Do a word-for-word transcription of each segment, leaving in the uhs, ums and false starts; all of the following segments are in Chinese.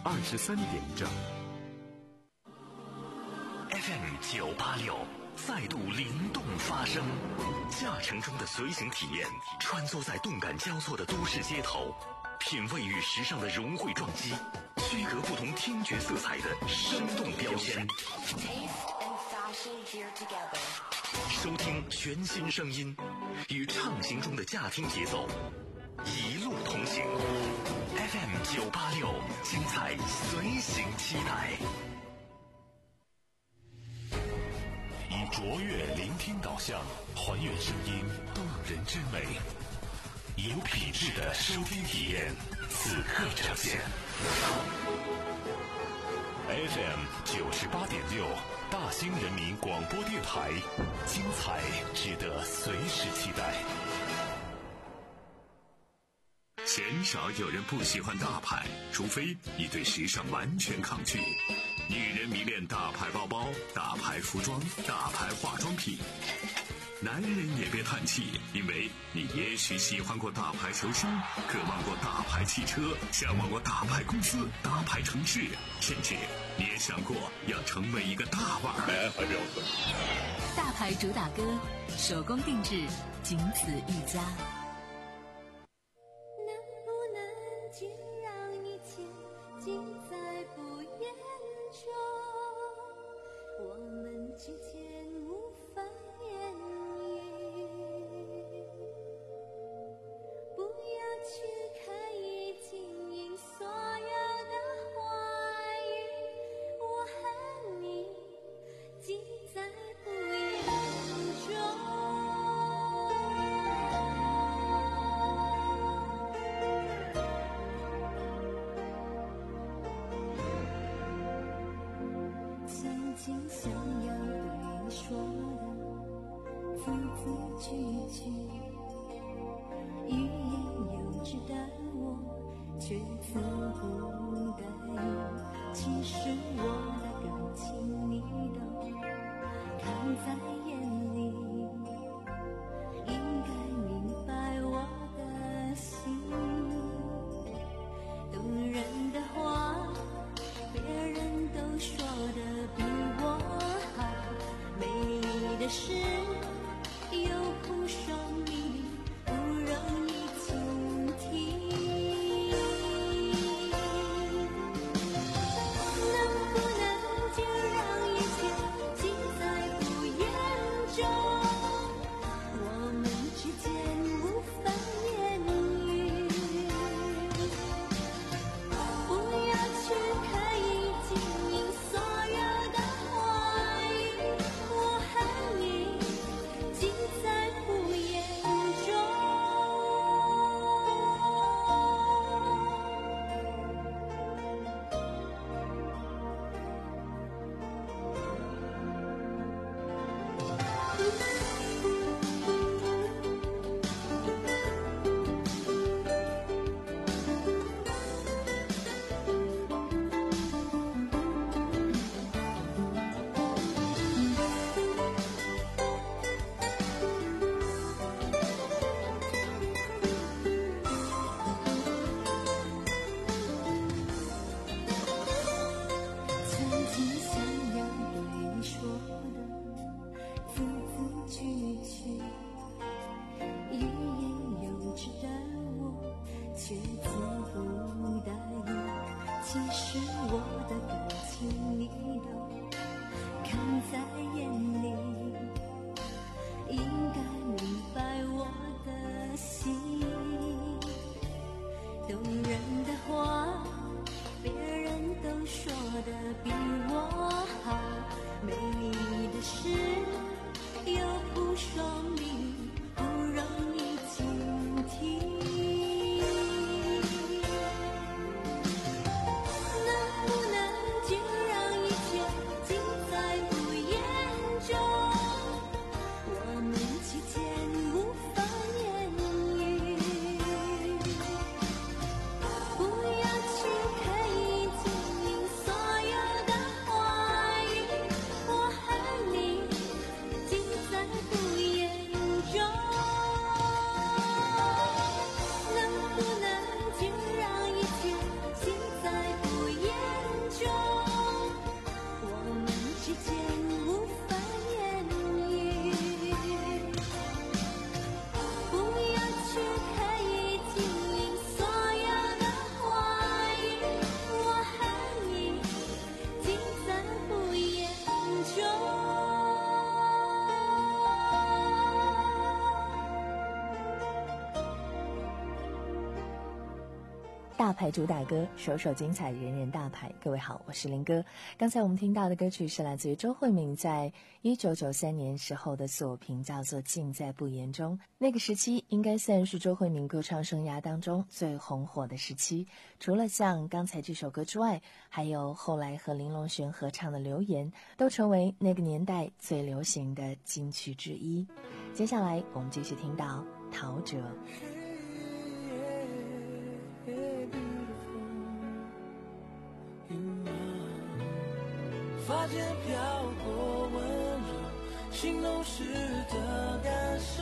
二十三点整。 F M 九八六再度灵动发声，驾乘中的随行体验，穿梭在动感交错的都市街头，品味与时尚的融汇撞击，区隔不同听觉色彩的生动标签。收听全新声音，与畅行中的驾听节奏，一路同行。F M 九八六，精彩随行期待。以卓越聆听导向，还原声音动人之美，有品质的收听体验，此刻呈现。F M 九十八点六，大兴人民广播电台，精彩值得随时期待。 鲜少有人不喜欢大牌，除非你对时尚完全抗拒。女人迷恋大牌包包、大牌服装、大牌化妆品。男人也别叹气，因为你也许喜欢过大牌球星，渴望过大牌汽车，向往过大牌公司、大牌城市，甚至你也想过要成为一个大腕儿。 大牌主打歌，手工定制，仅此一家。 能不能就让一切尽在不言中，我们之间无法言语，不要去刻意经营所有的话语，我和你尽在不言中。曾经想要对你说的字字句句，欲言又止的我却词不达意。其实我的感情你都看在眼里，应该明白我的心。动人的话别人都说的比我好，美丽的事有苦说明，不容易倾听。能不能就让一切尽在不言中，我们之间无法言语，不要去刻意经营所有的话语，我和你尽在不言中。曾经想要对你说的字字句句，欲言又止的我却词不达意。其实我的感情你都看在眼里，应该明白我的心。动人的话别人都说的比我好，美丽的事有苦说明，不容易倾听。能不能就让一切尽在不言中，我们之间无法言语，不要去大牌主打歌，首首精彩，人人大牌。各位好，我是林哥。刚才我们听到的歌曲是来自于周慧敏在一九九三年时候的作品，叫做《尽在不言中》。那个时期应该算是周慧敏歌唱生涯当中最红火的时期。除了像刚才这首歌之外，还有后来和林隆璇合唱的《留言》，都成为那个年代最流行的金曲之一。接下来我们继续听到陶喆。 发间飘过温柔，心动时的感受，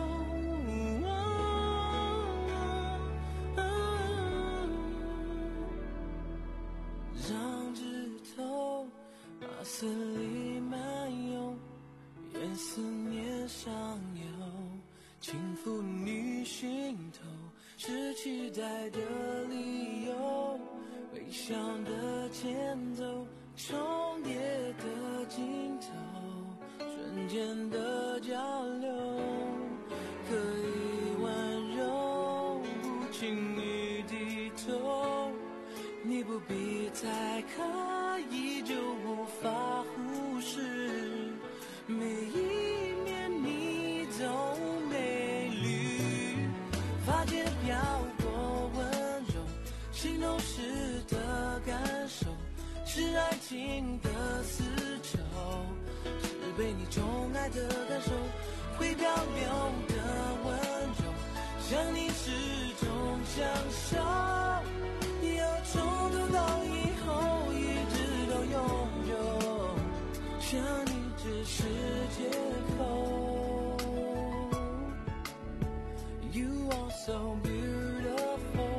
让指头马斯里漫游，愿思念上游，轻抚你心头，是期待的理由，微笑的前奏，重叠的镜头，瞬间的交流，可以温柔，不轻易低头，你不必太刻意，就无法忽视，每一面你都美丽，发间飘过温柔，心动时的感受，是爱情的丝绸，是被你宠爱的感受，会漂流的温柔，想你始终相守，由冲突到以后一直都拥有，想你只是借口。 You are so beautiful，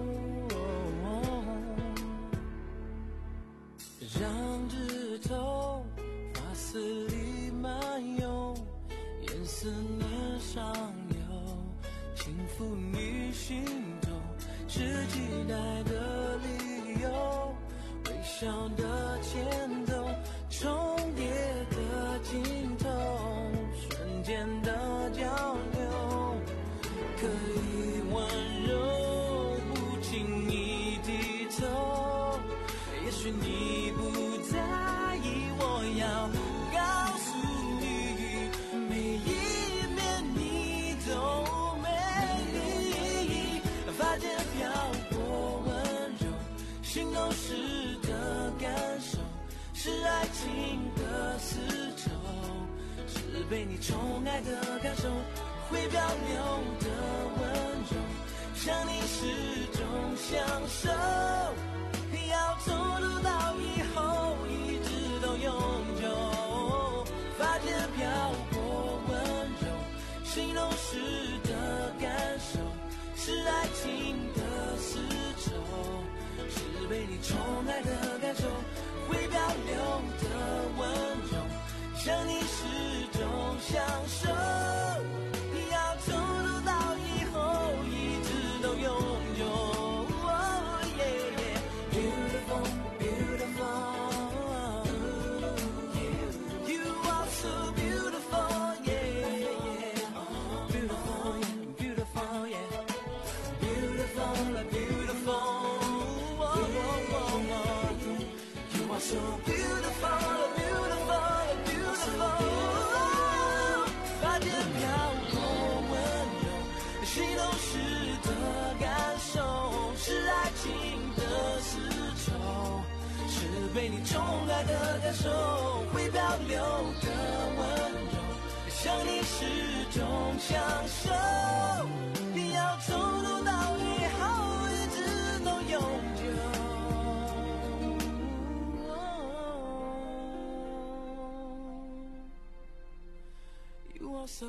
让指头发丝里漫游，沿思念上游，轻抚你心头，是期待的理由，微笑的前奏，重叠的镜头，瞬间的交流，可以温柔，不轻易低头，也许你不在意，我要告诉你，每一面你都美丽，发间飘过温柔，心动时的感受，是爱情的丝绸，是被你宠爱的感受，会漂流的温柔，想你始终相守，要走路到以后一直都永久，发间飘过温柔，心动时的感受，是爱情的丝绸，是被你宠爱的感受，会漂流的温柔，想你始终相守，要走路到以后一直都永久。So beautiful, beautiful, beautiful， 发间飘过温柔，心动时的感受，是爱情的丝绸，是被你宠爱的感受，会漂流的温柔，想你始终相守，要从头到以后一直都永久。You are so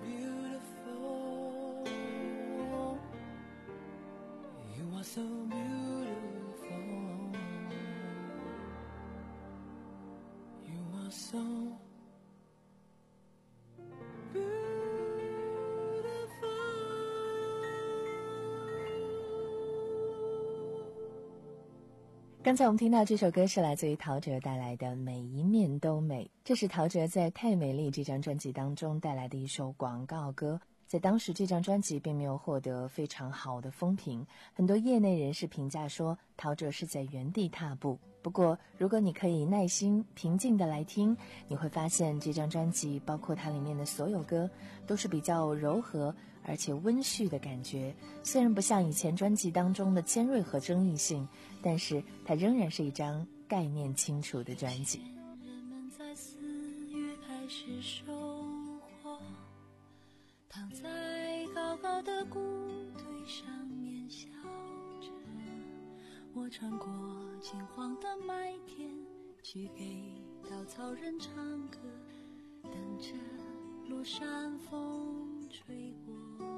beautiful, you are so beautiful, you are so beautiful。 刚才我们听到这首歌是来自于陶喆带来的《每一面都美》，这是陶喆在《太美丽》这张专辑当中带来的一首广告歌。 在当时这张专辑并没有获得非常好的风评，很多业内人士评价说陶喆是在原地踏步。不过如果你可以耐心平静地来听，你会发现这张专辑包括它里面的所有歌都是比较柔和而且温煦的感觉，虽然不像以前专辑当中的尖锐和争议性，但是它仍然是一张概念清楚的专辑。 人们在四月开始收获，躺在高高的谷堆上面笑着，我穿过金黄的麦田，去给稻草人唱歌，等着落山风吹过。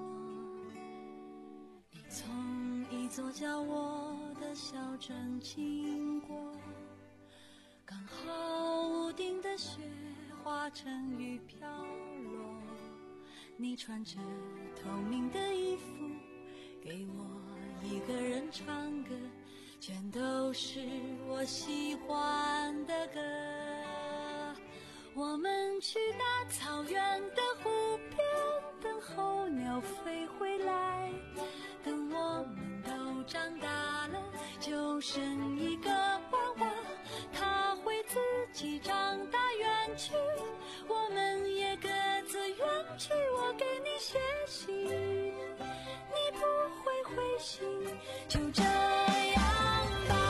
你从一座叫我的小镇经过，刚好屋顶的雪化成雨飘落，你穿着透明的衣服，给我一个人唱歌，全都是我喜欢的歌。我们去大草原的湖边，等候鸟飞回来，等我们都长大了，就剩一个娃娃，他会自己长大远去，我们也各自远去。我给你写信，你不会回信，就这样吧。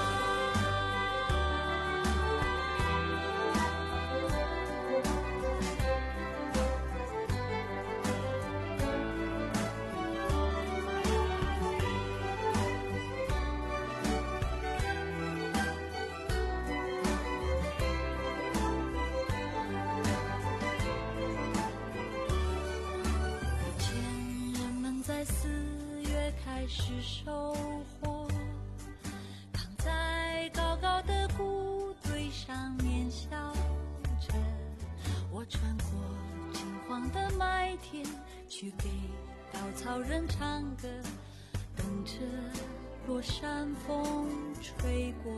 开始收获，躺在高高的谷堆上面笑着，我穿过金黄的麦田，去给稻草人唱歌，等着落山风吹过。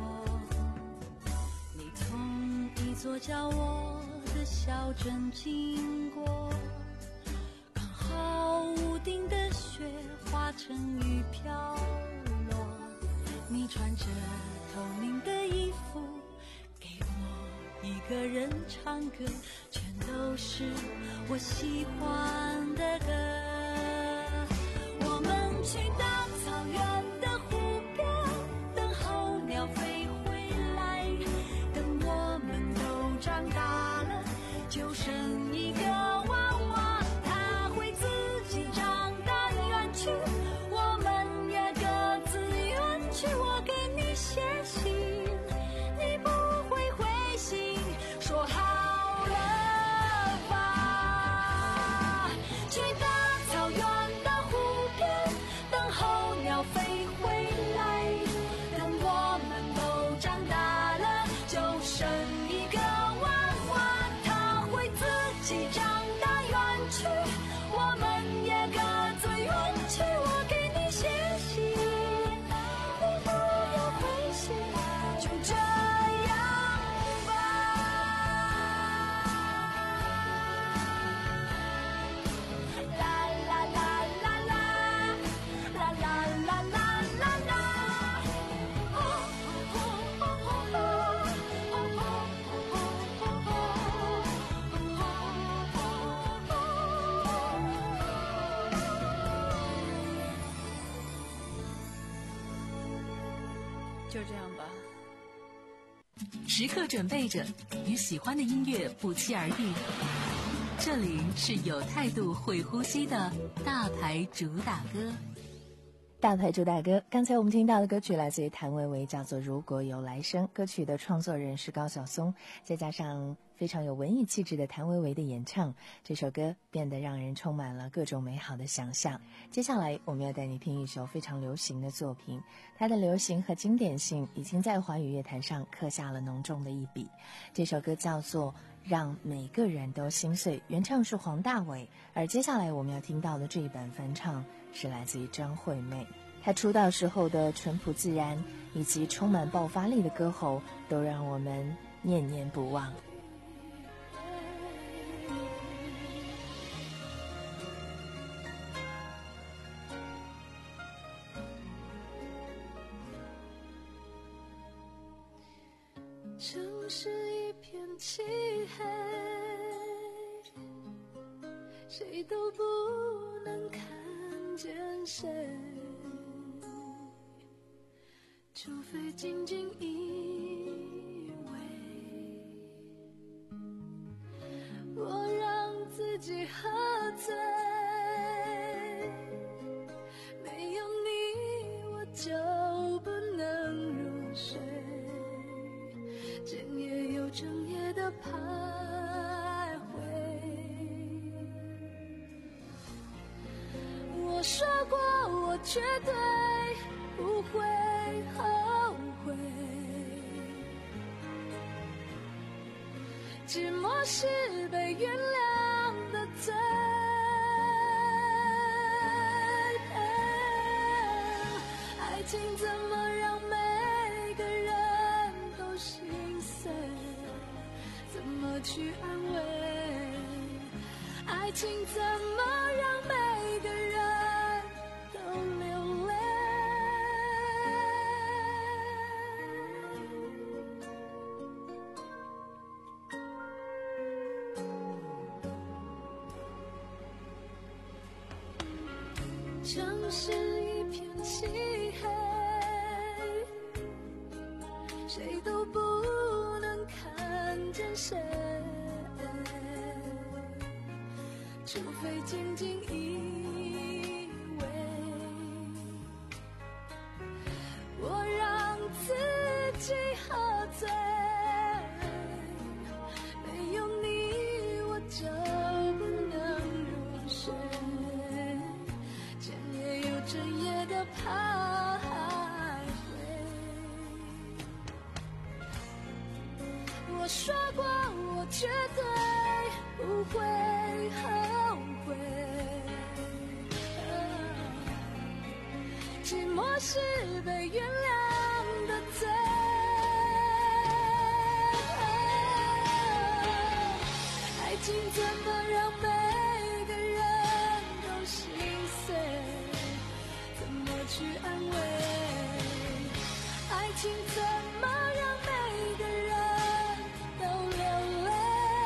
你从一座叫我的小镇经过，刚好屋顶的雪化成雨飘落，你穿着透明的衣服，给我一个人唱歌，全都是我喜欢的歌。我们去大草原的湖边，等候鸟飞回来，等我们都长大了，就剩一个娃娃，他会自己长大远去，我们也各自远去。我给你写信，你不会回信，说好了吧。去大草原的湖边，等候鸟飞回来，等我们都长大了，就剩一个娃娃，他会自己长大远去，我们也各自远去。我给你写信，你不要回信，就这样吧。啦啦啦啦啦，啦啦啦啦啦啦，哦哦哦哦就这样吧。时刻准备着，与喜欢的音乐不期而遇。这里是有态度、会呼吸的大牌主打歌。 大牌主打歌，刚才我们听到的歌曲来自于谭维维，叫做《如果有来生》。歌曲的创作人是高晓松，再加上非常有文艺气质的谭维维的演唱，这首歌变得让人充满了各种美好的想象。接下来我们要带你听一首非常流行的作品，它的流行和经典性已经在华语乐坛上刻下了浓重的一笔。这首歌叫做《让每个人都心碎》，原唱是黄大炜，而接下来我们要听到的这一版翻唱是来自于张惠妹。她出道时候的淳朴自然以及充满爆发力的歌喉都让我们念念不忘。 城市一片漆黑，谁都不能看见谁，除非仅仅以为我让自己喝醉，没有你我就不能入睡，今夜又整夜的徘徊。我说过我绝对不会后悔，寂寞是被原谅的罪，爱情怎么让每个人都心碎，怎么去安慰，爱情怎么让每个人都流泪。城市一片漆黑，谁都不能看见谁，除非仅仅以为我让自己喝醉，没有你我就不能入睡，整夜又整夜的徘徊。我说过我绝对不会后悔，寂寞是被原谅的罪，爱情怎么让每个人都心碎，怎么去安慰，爱情怎么让每个人都流泪，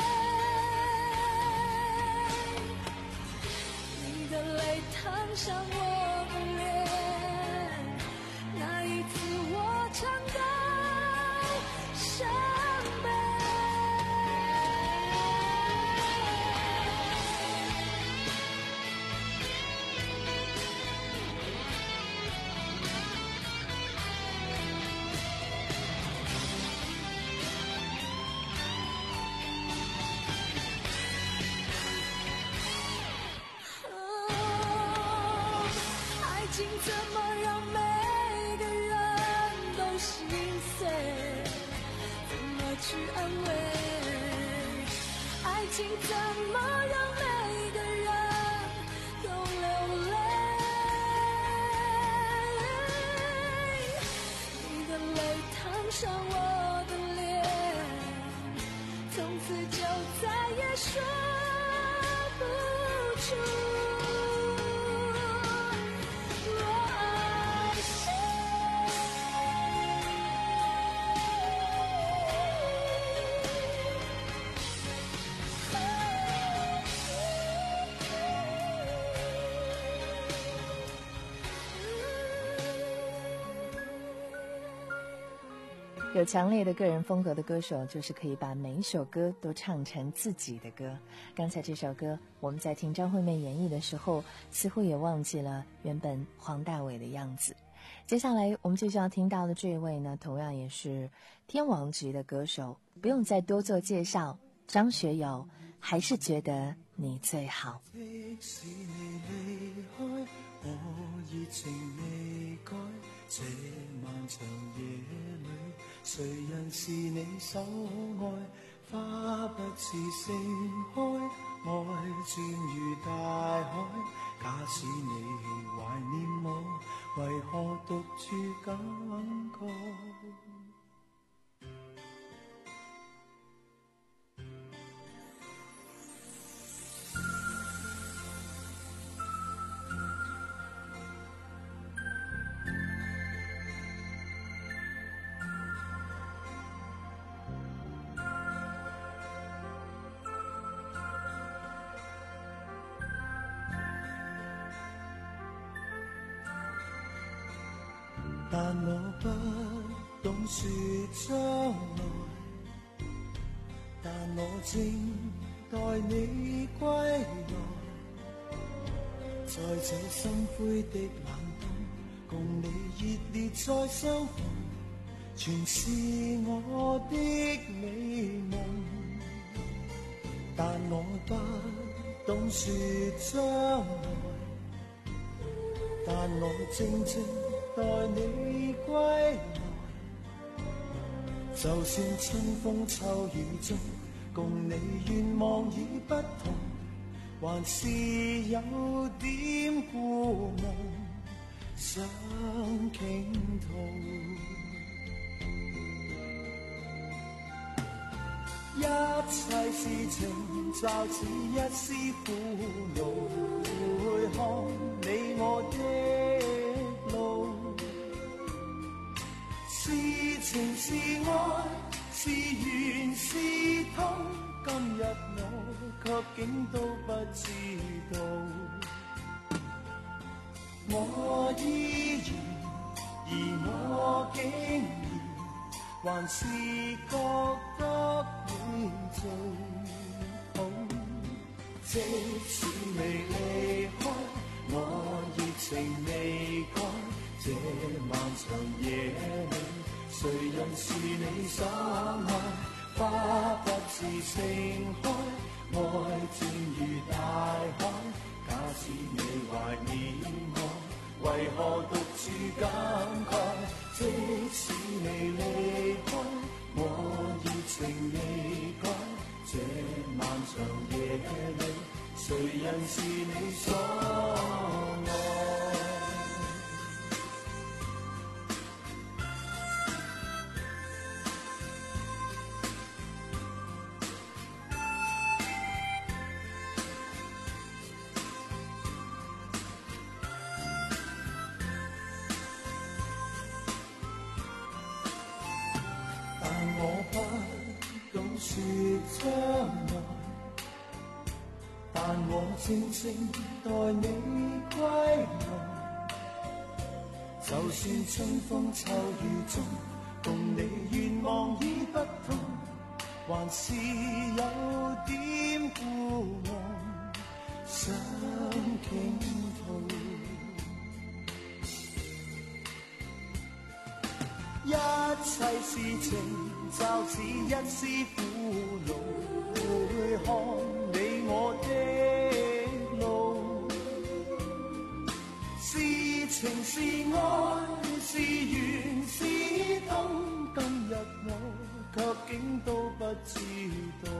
你的泪烫伤我的脸，那一次我尝到伤悲。爱情怎么让每个人都心碎，怎么去安慰，爱情怎么让每个人都流泪，你的泪烫伤我的脸，从此就再也说不出我爱谁。 有强烈的个人风格的歌手，就是可以把每一首歌都唱成自己的歌。刚才这首歌我们在听张惠妹演绎的时候，似乎也忘记了原本黄大炜的样子。接下来我们继续要听到的这一位呢，同样也是天王级的歌手，不用再多做介绍，张学友，还是觉得你最好。 即使你离开，我热情未改，这漫长夜里，谁人是你所爱？花不似盛开，爱转如大海。假使你怀念我，为何独处感慨？ 但我不懂說將來，但我正待你歸來，在這心灰的冷冬，共你熱烈再相逢，全是我的美夢。但我不懂說將來，但我靜靜待你歸來，就算春風秋雨中，共你願望已不同，還是有點故夢想傾吐。一切事情就似一絲苦惱，會看你我的路，是情是愛是緣是痛，今日我卻竟都不知道。我依然，而我竟然還是覺得你最好。即使未離開，我熱情未改，這漫長夜裏，誰人是你所愛？花不是盛開，愛漸如大海。假使你懷念我，為何獨處感慨？即使你離開，我熱情未改，這漫長夜裏，誰人是你所愛？我不懂說將來，但我靜靜待你歸來，就算春風秋雨中，共你願望已不同，還是有點故夢想傾吐。一切事情就似一絲苦惱，會看你我的路，是情是愛是緣是痛，今日我卻竟都不知道。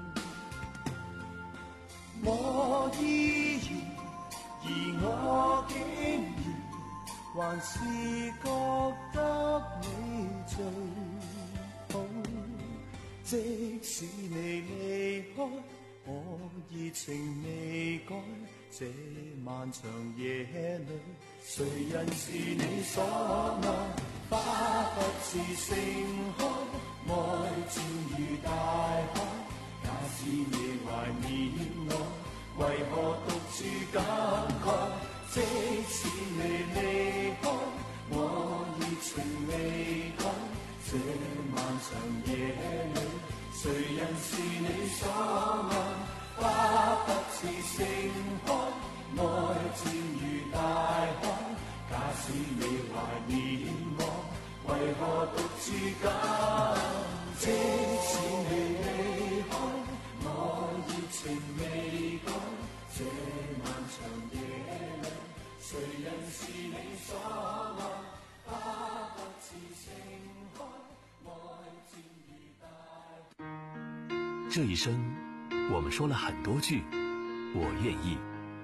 我依然，而我竟然還是覺得你最好。即使你離開，我熱情未改，這漫長夜裏，誰人是你所愛？花不是盛開，愛漸如大海。假使你懷念我，為何獨處感慨？即使你離開，我熱情未改，這漫長夜裏，誰人是你所愛？花不是盛開，愛漸如大海。假使你懷念我，為何獨處感？即使你離開，我熱情未改，這漫長夜裏，誰人是你所愛？花不是盛開，愛漸如大海。 這一生，我們說了很多句我願意。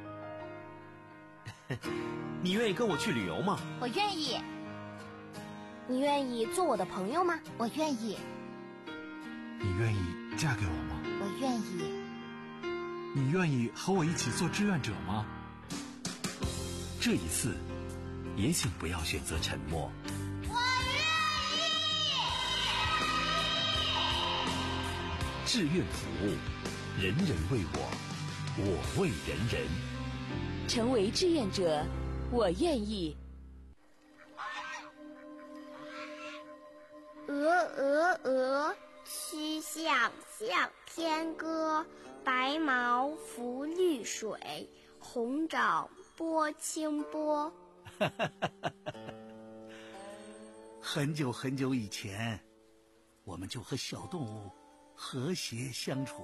你願意跟我去旅遊嗎？ 我願意。你願意做我的朋友嗎？我願意。 你願意嫁給我嗎？ 我願意。 你願意和我一起做志願者嗎？ 這一次，也請不要選擇沉默。 我願意。 志願服務，人人為我，我為人人。 成為志願者，我願意。 曲项向天歌，白毛浮绿水，红掌拨清波。 很久很久以前，我们就和小动物和谐相处。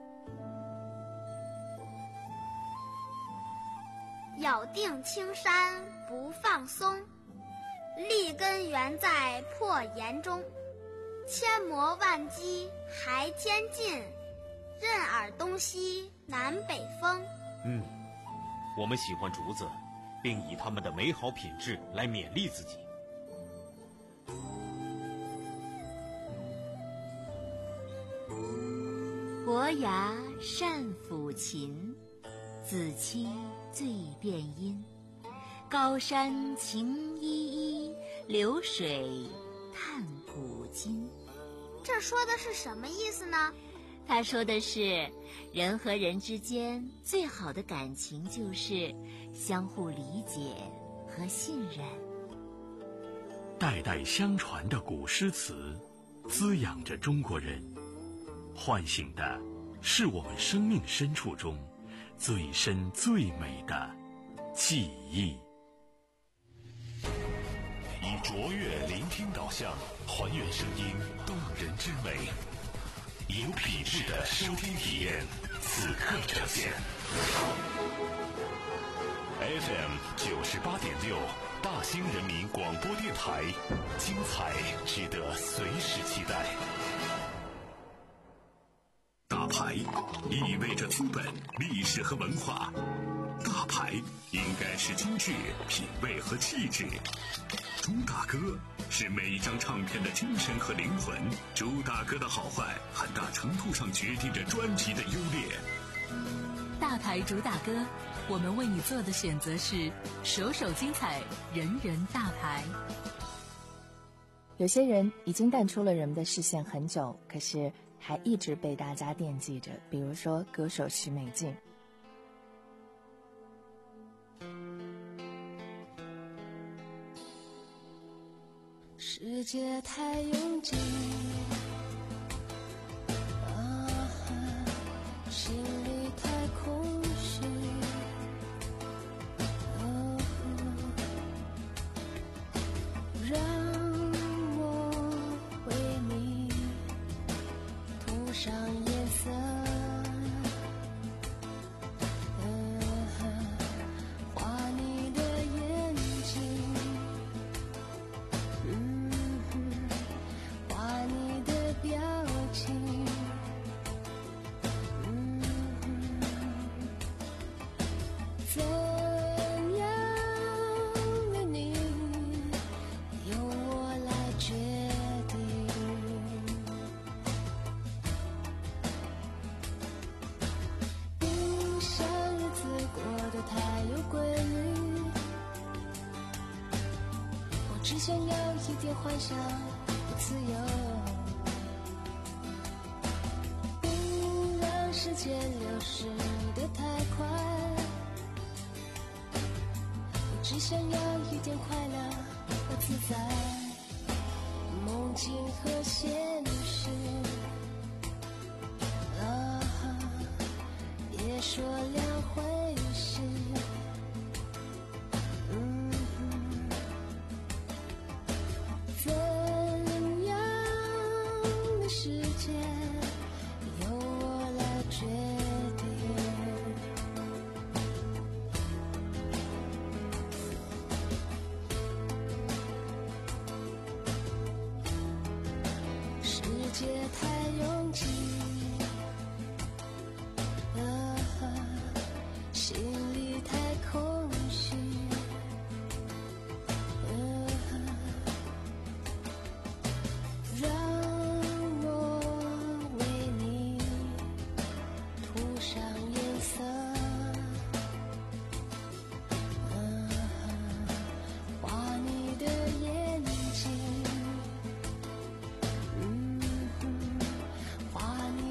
咬定青山不放松，立根原在破岩中。千磨万击还天尽，任尔东西南北风。 嗯，我们喜欢竹子，并以它们的美好品质来勉励自己。 伯牙善抚琴，子期最辨音。高山晴依依，流水探古今。 这说的是什么意思呢？ 他说的是，人和人之间最好的感情就是相互理解和信任。 代代相传的古诗词，滋养着中国人，唤醒的是我们生命深处中最深最美的记忆。以卓越聆听导向，还原声音动人之美，有品质的收听体验，此刻呈现。F M 九十八点六，大兴人民广播电台，精彩值得随时期待。大牌意味着资本、历史和文化，大牌应该是精致、品味和气质。朱大哥是每一张唱片的精神和灵魂，朱大哥的好坏很大程度上决定着专辑的优劣。 大牌主打歌，我们为你做的选择是首首精彩，人人大牌。 有些人已经淡出了人们的视线很久，可是还一直被大家惦记着，比如说歌手许美静。 世界太拥挤，啊，心里太空虚，啊，让我为你涂上颜色，啊，画你的眼睛，嗯。表情，嗯，怎样的你由我来决定。不想日子过得太有规律，我只想要一点幻想和自由。时间流逝得太快，我只想要一点快乐和自在，梦境和现实，啊，别说两回事，嗯，怎样的世界决定，世界太拥挤，啊，心里太空虚，啊，让画你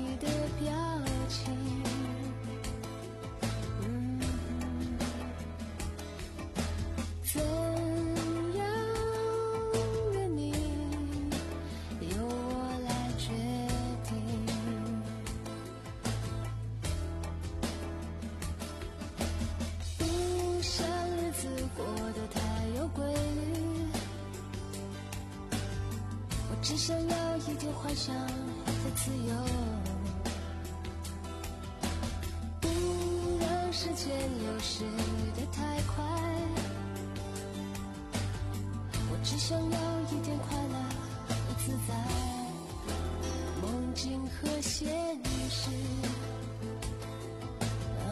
只想要一点幻想的自由，不让时间流逝得太快，我只想要一点快乐和自在，梦境和现实啊，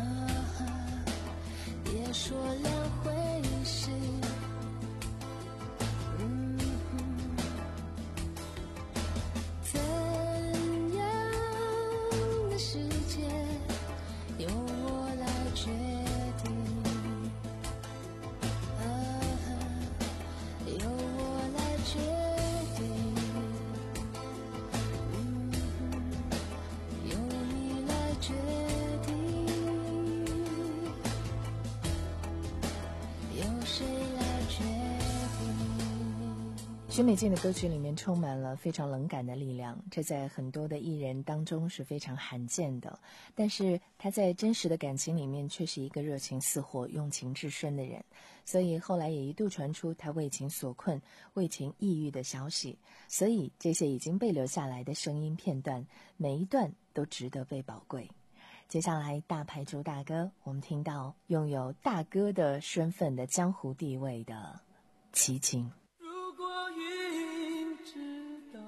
别说两回事，嗯，怎样的世界由我来决定，啊，由我来决定，嗯，由你来决定，由谁来决定。 许美静的歌曲里面充满了非常冷感的力量，这在很多的艺人当中是非常罕见的，但是她在真实的感情里面却是一个热情似火、用情至深的人，所以后来也一度传出她为情所困、为情抑郁的消息，所以这些已经被留下来的声音片段，每一段都值得被宝贵。接下来大牌主打歌，我们听到拥有大哥的身份的江湖地位的齐秦。 如果云知道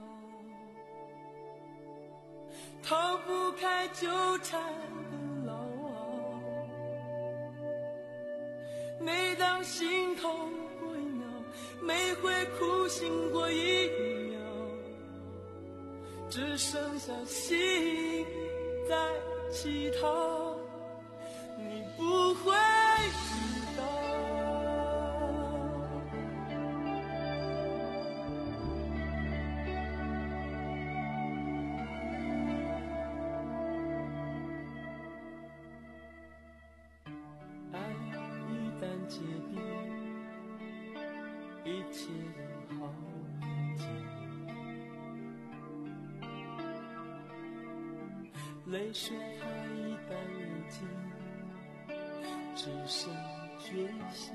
逃不开纠缠的牢牢，每当心头归鸟，每回苦醒过一秒，只剩下心在乞讨，你不会知道。爱一旦结冰，一切都好平静，泪水它一旦流尽，只剩决心，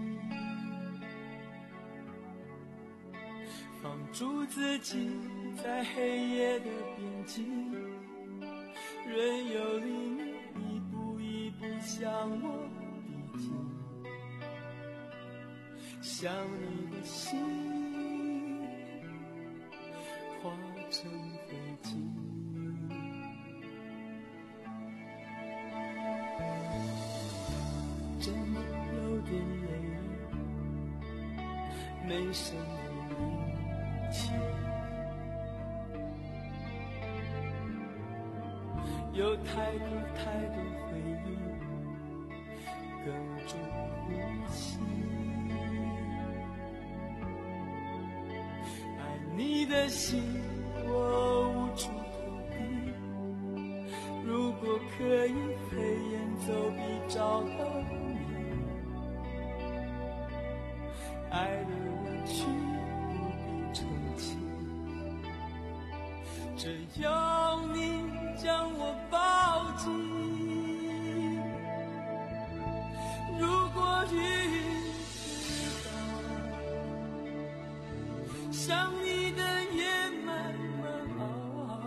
放逐自己在黑夜的边境，任由黎明一步一步向我逼近，想你的心化成灰烬，真的有点累，没什么力气，有太多太多回忆哽住呼吸，爱你的心我无处投递，如果可以黑眼走比找到你，爱的委屈不必澄清，只要你将我抱紧。如果云知道想你的夜慢慢熬，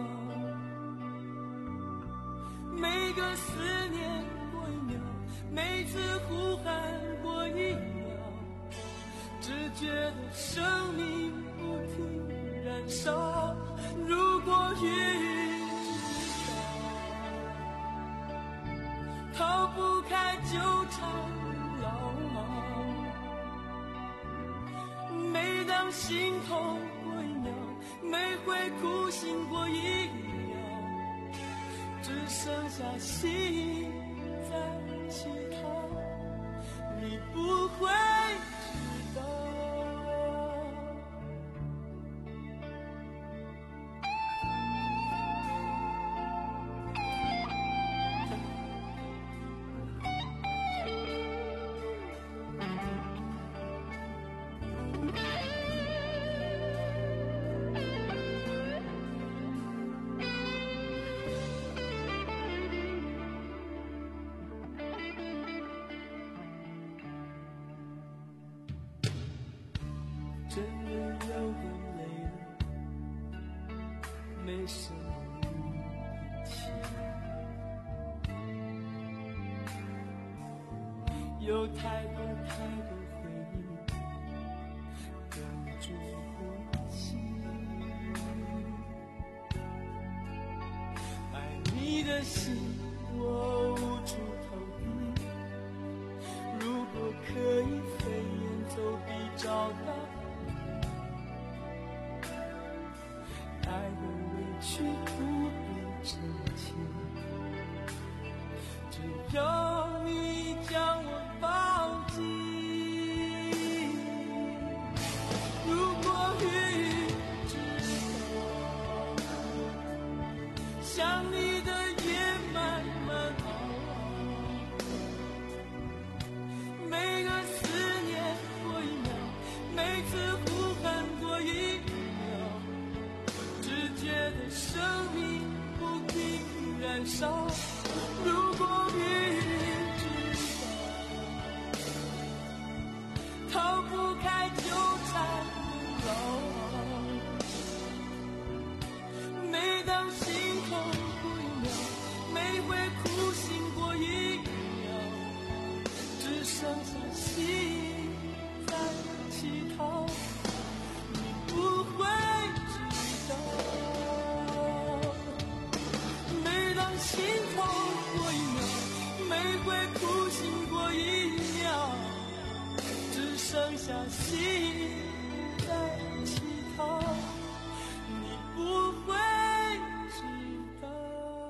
每个思念过一秒，每次呼喊过一秒，只觉得生命不停燃烧。如果云逃不开纠缠牢牢，每当心痛过一秒，每回苦醒过一秒，只剩下心在乞讨，你不会知道。 没什么力气，有太多太多回忆哽住呼吸。爱你的心我无处投递，如果可以飞檐走壁找到爱的委屈不必澄清，只要你将我抱紧。如果雨知道想你的夜慢慢熬，每个思念过一秒，每次呼喊过一秒，只觉得生命不停燃烧。如果雨知道逃不开纠缠的牢，每当心痛过一秒，每回哭醒过一秒，只剩下心在乞讨，你不会知道。每当心痛过一秒，每回哭醒过一秒，只剩下心在乞讨，你不会知道。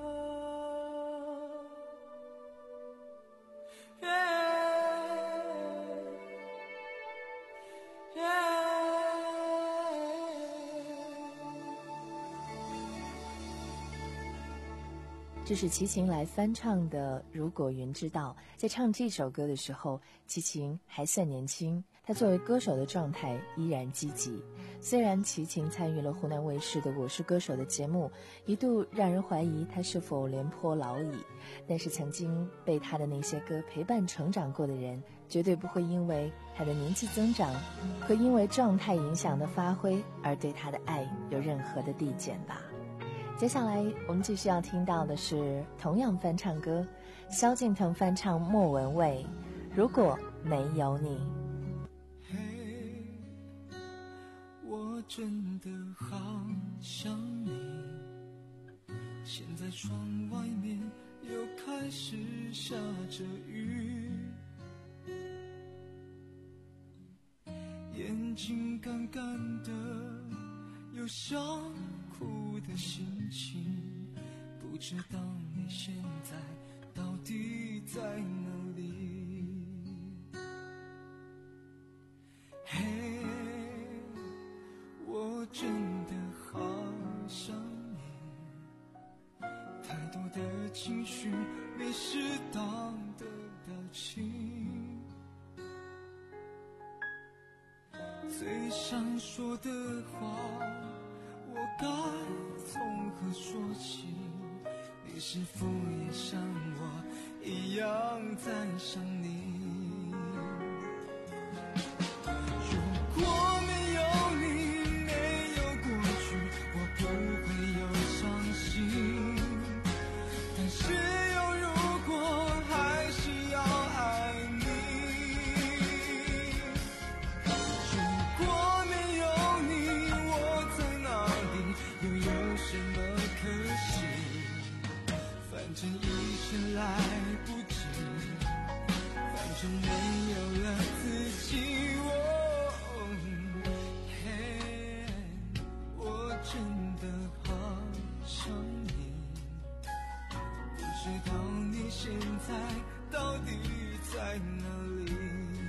这是齐秦来翻唱的《如果云知道》。在唱这首歌的时候，齐秦还算年轻，他作为歌手的状态依然积极。虽然齐秦参与了湖南卫视的《我是歌手》的节目，一度让人怀疑他是否廉颇老矣，但是曾经被他的那些歌陪伴成长过的人，绝对不会因为他的年纪增长和因为状态影响的发挥而对他的爱有任何的递减吧。接下来我们继续要听到的是同样翻唱歌，萧敬腾翻唱莫文蔚《如果没有你》。 嘿，我真的好想你，现在窗外面又开始下着雨，眼睛干干的，有想哭的心情，不知道你现在到底在哪里。嘿，我真的好想你，太多的情绪没适当的表情，最想说的话我该从何说起？你是否也像我一样在想你？如果没有你，没有过去，我不会有伤心。但是有如果，还是要爱你。如果没有你，我在哪里？又有什么可惜？反正一生来不及，反正没有了自己。哦，嘿，我真的好想你，不知道你现在到底在哪里。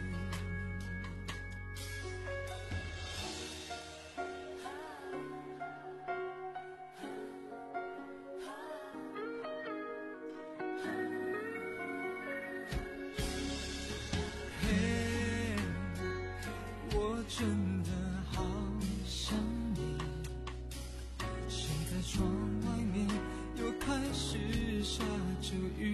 真的好想你，现在窗外面又开始下着雨，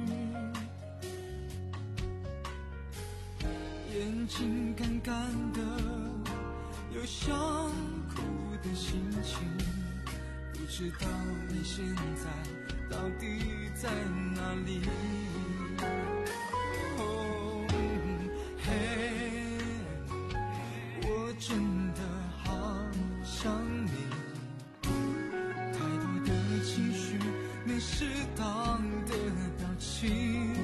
眼睛干干的，有想哭的心情，不不知道你现在到底在哪里。哦，嘿，我真的好想你，太多的情绪没适当的表情，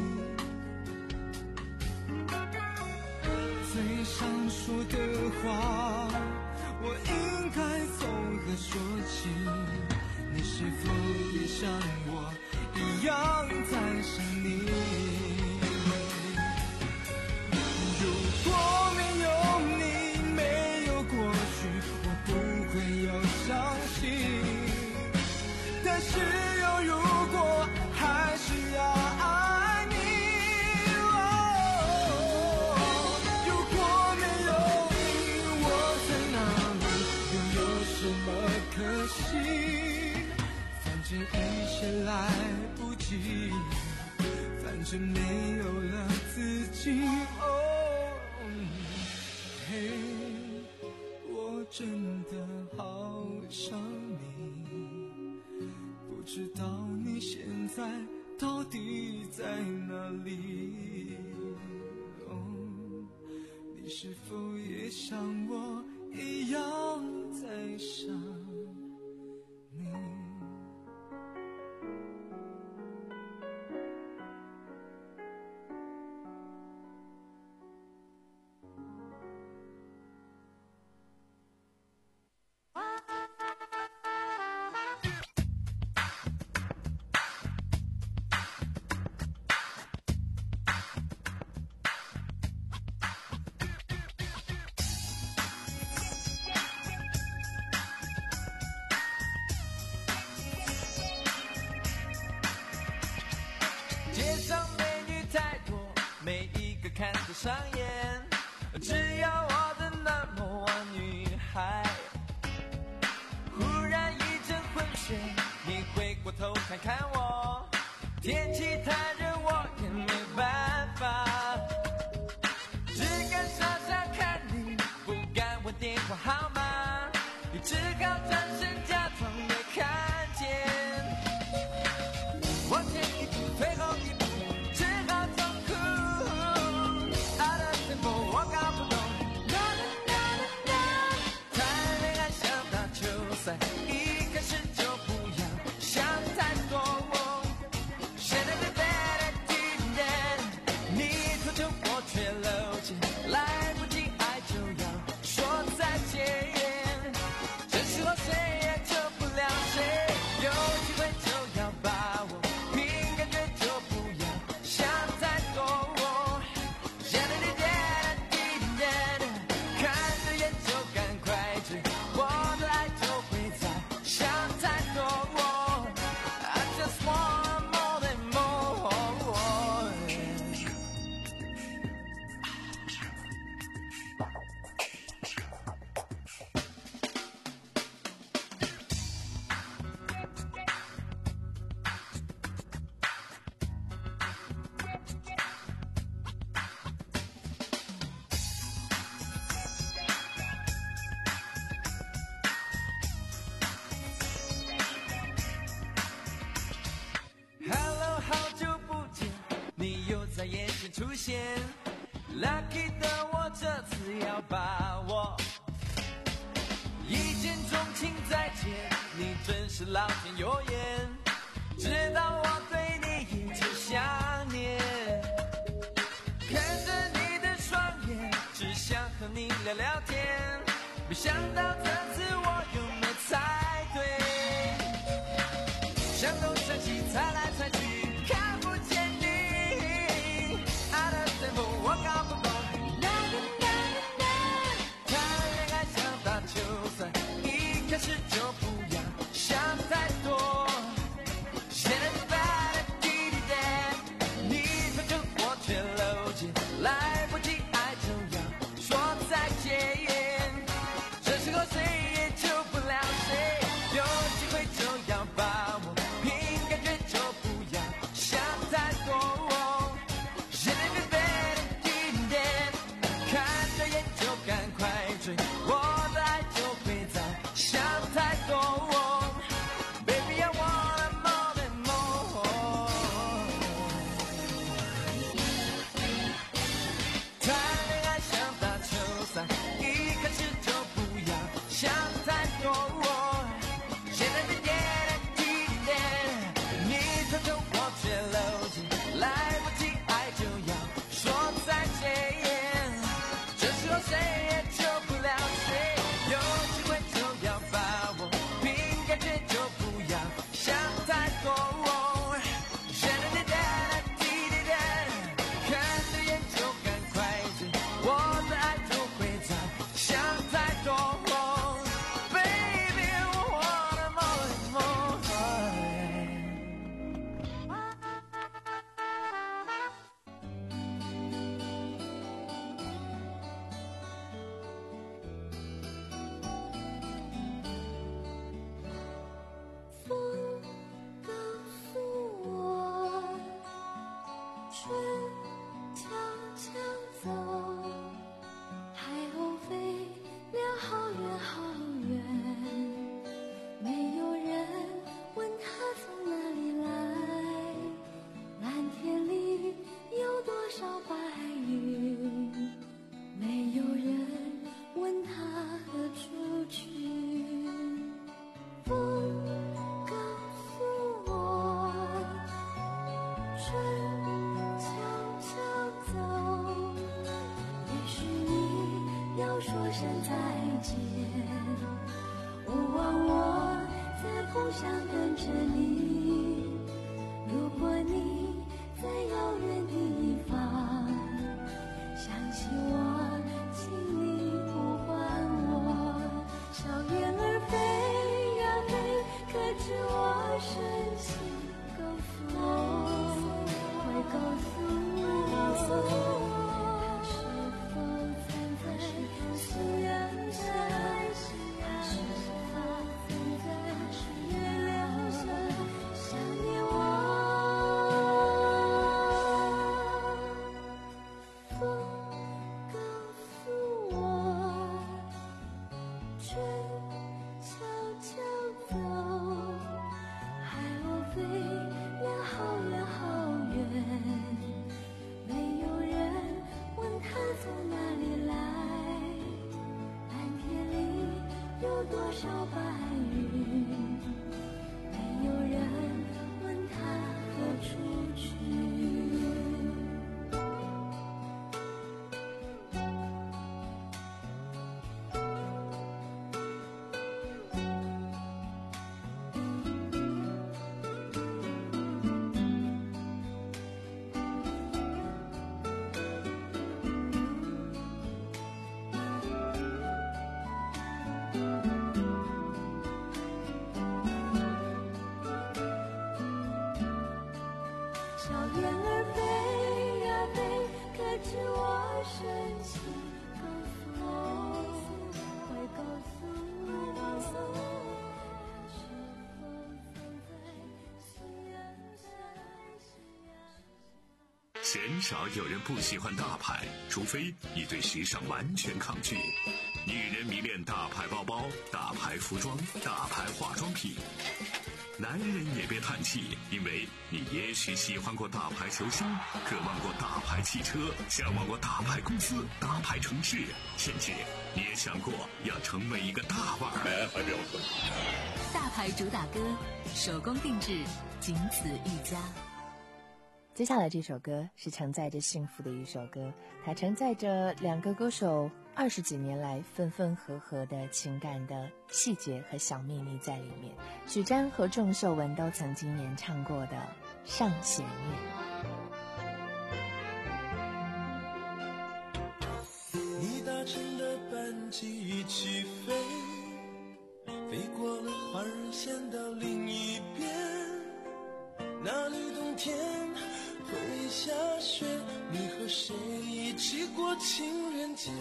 最想说的话我应该从何说起？你是否也像我一样在想你？如果没有你，没有过去，我不会有伤心。但是有如果，还是要爱你。哦，如果没有你，我在哪里？又有什么可惜？反正一切来不及，反正没有了自己。哦，嘿，我真的好想你，不知道你现在到底在哪里？哦，你是否也像我一样在想你？街上美女太多，每一个看着上眼，只要我的那么晚女孩。忽然一阵昏眩，你回过头看看我，天气太热我也没办法，只敢傻傻看你，不敢问电话号码，你只好转身假装没看见。往前一步，退后一步，只好装酷。爱的 tempo 我搞不懂。谈恋爱像打球赛，一开始就不要想太多。现在的 bad idea， 你脱臼我却漏气，来不及爱就要说再见。这时候谁也救不了谁，有机会就要把握。在眼前出现 ，Lucky 的我这次要把握，一见钟情再见，你真是老天有眼，知道我对你一直想念，看着你的双眼，只想和你聊聊天，没想到这次我又没猜对，想东想西猜来猜去，看不见你。我搞不懂，谈恋爱像打球赛，一开始就不要想太多。现在的 bad idea， 你脱臼我却漏气，来不及爱就要说再见。这时候谁？ 说声再见，勿忘我在故乡等着你。如果你在遥远的一方，想起我，请你呼唤我。小燕儿飞呀飞，可知我深情告诉我，会告诉我。 鲜少有人不喜欢大牌，除非你对时尚完全抗拒。女人迷恋大牌包包、大牌服装、大牌化妆品。男人也别叹气，因为你也许喜欢过大牌球星，渴望过大牌汽车，向往过大牌公司、大牌城市，甚至你也想过要成为一个大腕儿。 大牌主打歌，手工定制，仅此一家。 接下来这首歌是承载着幸福的一首歌，它承载着两个歌手二十几年来分分合合的情感的细节和小秘密在里面。许詹和郑秀文都曾经演唱过的《上弦月》。 你搭乘的班机一起飞，飞过了花儿线到另一边，那里冬天会下雪，你和谁一起过情人节？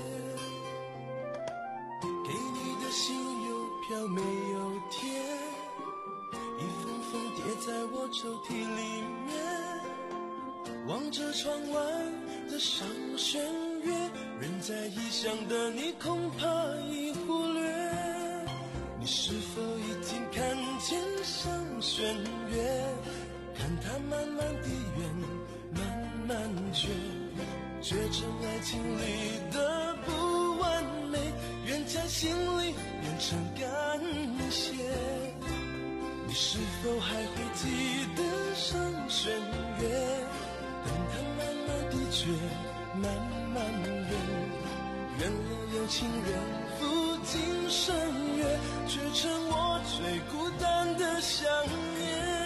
给你的信邮票没有贴，一封封叠在我抽屉里面，望着窗外的上弦月，人在异乡的你恐怕已忽略，你是否已经看见上弦月？看它慢慢地圆，慢慢缺，缺成爱情里的不完美，愿在心里变成感谢。你是否还会记得上弦月？等它慢慢地缺，慢慢圆，圆了有情人赴今生约，却成我最孤单的想念。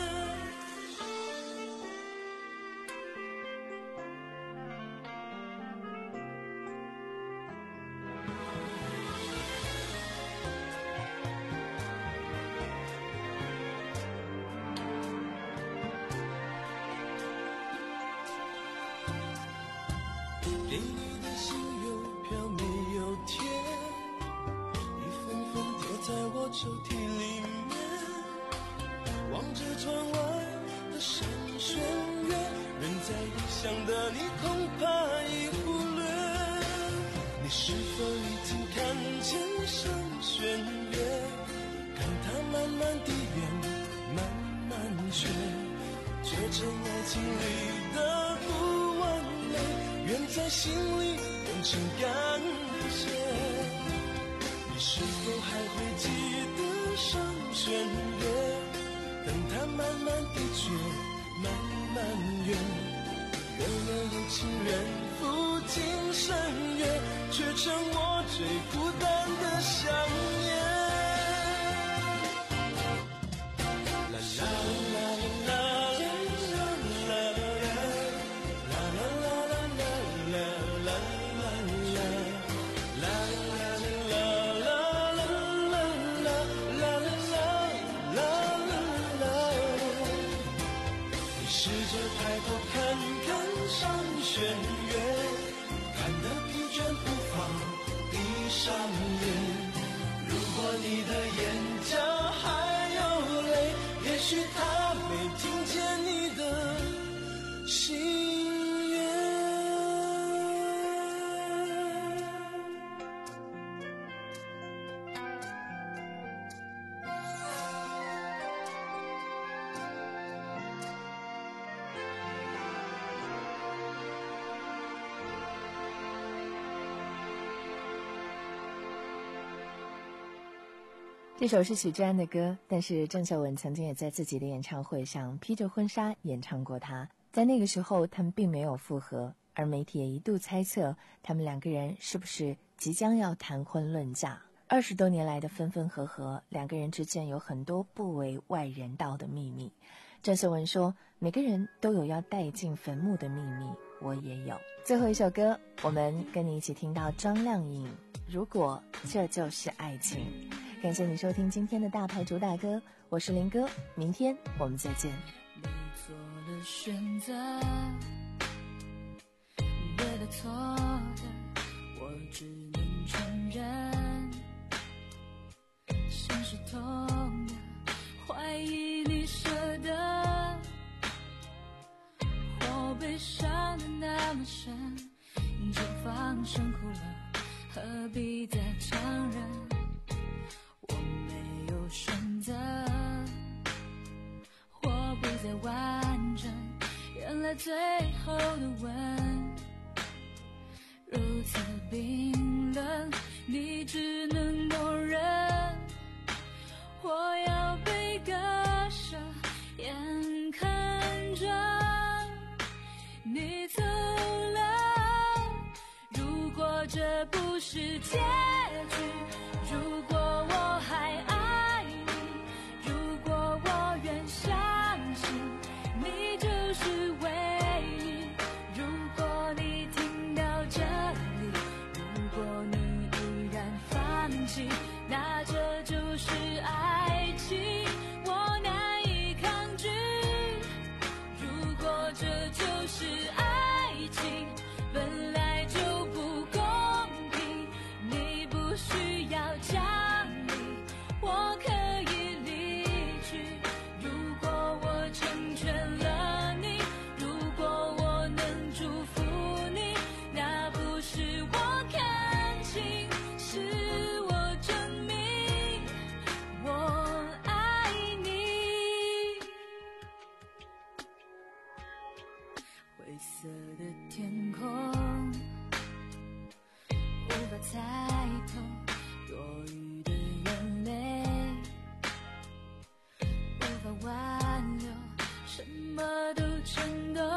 给你的信邮票没有贴，一封封叠在我抽屉里面，望着窗外的上弦月，人在异乡的你恐怕已忽略，你是否已经看见上弦月？看它慢慢地圆，慢慢缺，缺成爱情里的不完美，愿在心里变成感谢。你是否还会记得上弦月？等它慢慢地缺，慢慢圆， 人人有情人赴今生约，却成我最孤单的想念。啦啦啦啦弦乐，看得疲倦不妨闭上眼。如果你的眼角还有泪，也许他没听见你的心愿。 这首是许志安的歌，但是郑秀文曾经也在自己的演唱会上披着婚纱演唱过它。在那个时候他们并没有复合，而媒体也一度猜测他们两个人是不是即将要谈婚论嫁。二十多年来的分分合合，两个人之间有很多不为外人道的秘密。郑秀文说，每个人都有要带进坟墓的秘密，我也有。最后一首歌，我们跟你一起听到张靓颖，如果这就是爱情。感谢你收听今天的大牌主打歌，我是林哥，明天我们再见。 你做了选择，对的错的我只能承认，心是痛的，怀疑你舍得，我悲伤的那么深，就放声哭了，何必再强忍，我没有选择，我不再完整，原来最后的吻如此冰冷，你只能默认，我要被割舍，眼看着你走了，如果这不是结局，如果我还爱你，如果我愿相信你就是唯一，如果你听到这里，如果你依然放弃，那这就是爱情，我难以抗拒，如果这就是爱情，本来就不公平，你不需要讲理，我可以离去，如果我成全了你，如果我能祝福你，那不是我看清，是我证明我爱你。灰色的天空无法猜透多余的眼泪，无法挽留，什么都震动，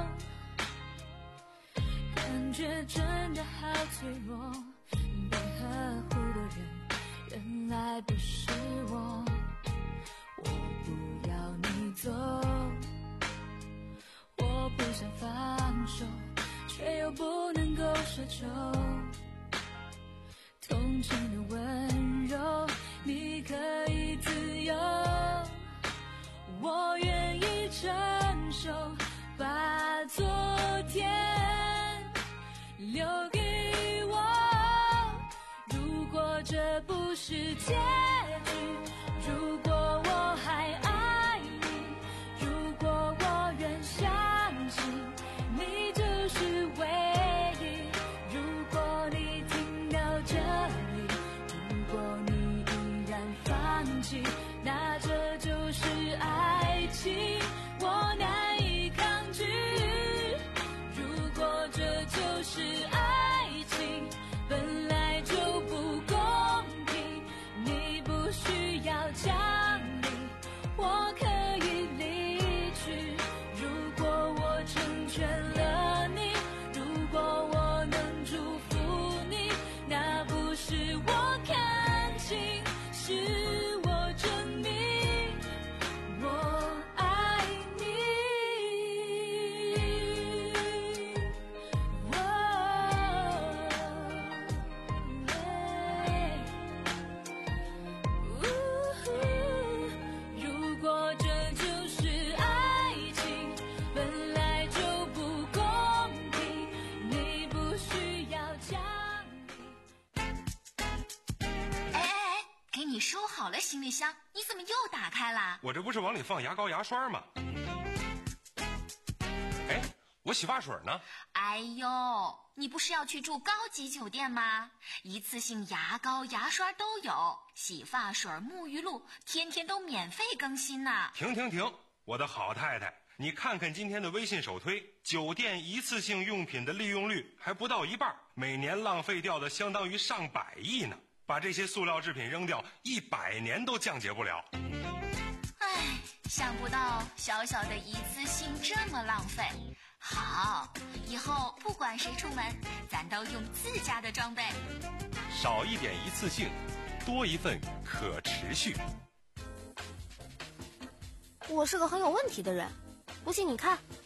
感觉真的好脆弱，被呵护的人原来不是我，我不要你走，我不想放手，却又不能够奢求，同情的温柔你可以自由，我愿意承受，把昨天留给我，如果这不是结局，如果我还爱你，如果我愿相信你就是唯一，如果你听到这里，如果你依然放弃，那这就是爱情，我难以抗拒，如果这就是爱情，本来就不公平，你不需要讲理，我可以离去，如果我成全了具箱，你怎么又打开了？ 我这不是往里放牙膏牙刷吗？哎，我洗发水呢？ 哎呦，你不是要去住高级酒店吗？一次性牙膏牙刷都有，洗发水沐浴露天天都免费更新呢。 停停停，我的好太太，你看看今天的微信首推，酒店一次性用品的利用率还不到一半，每年浪费掉的相当于上百亿呢。把这些塑料制品扔掉，一百年都降解不了。 唉，想不到小小的一次性这么浪费。好，以后不管谁出门，咱都用自家的装备。 少一点一次性，多一份可持续。 我是个很有问题的人，不信你看，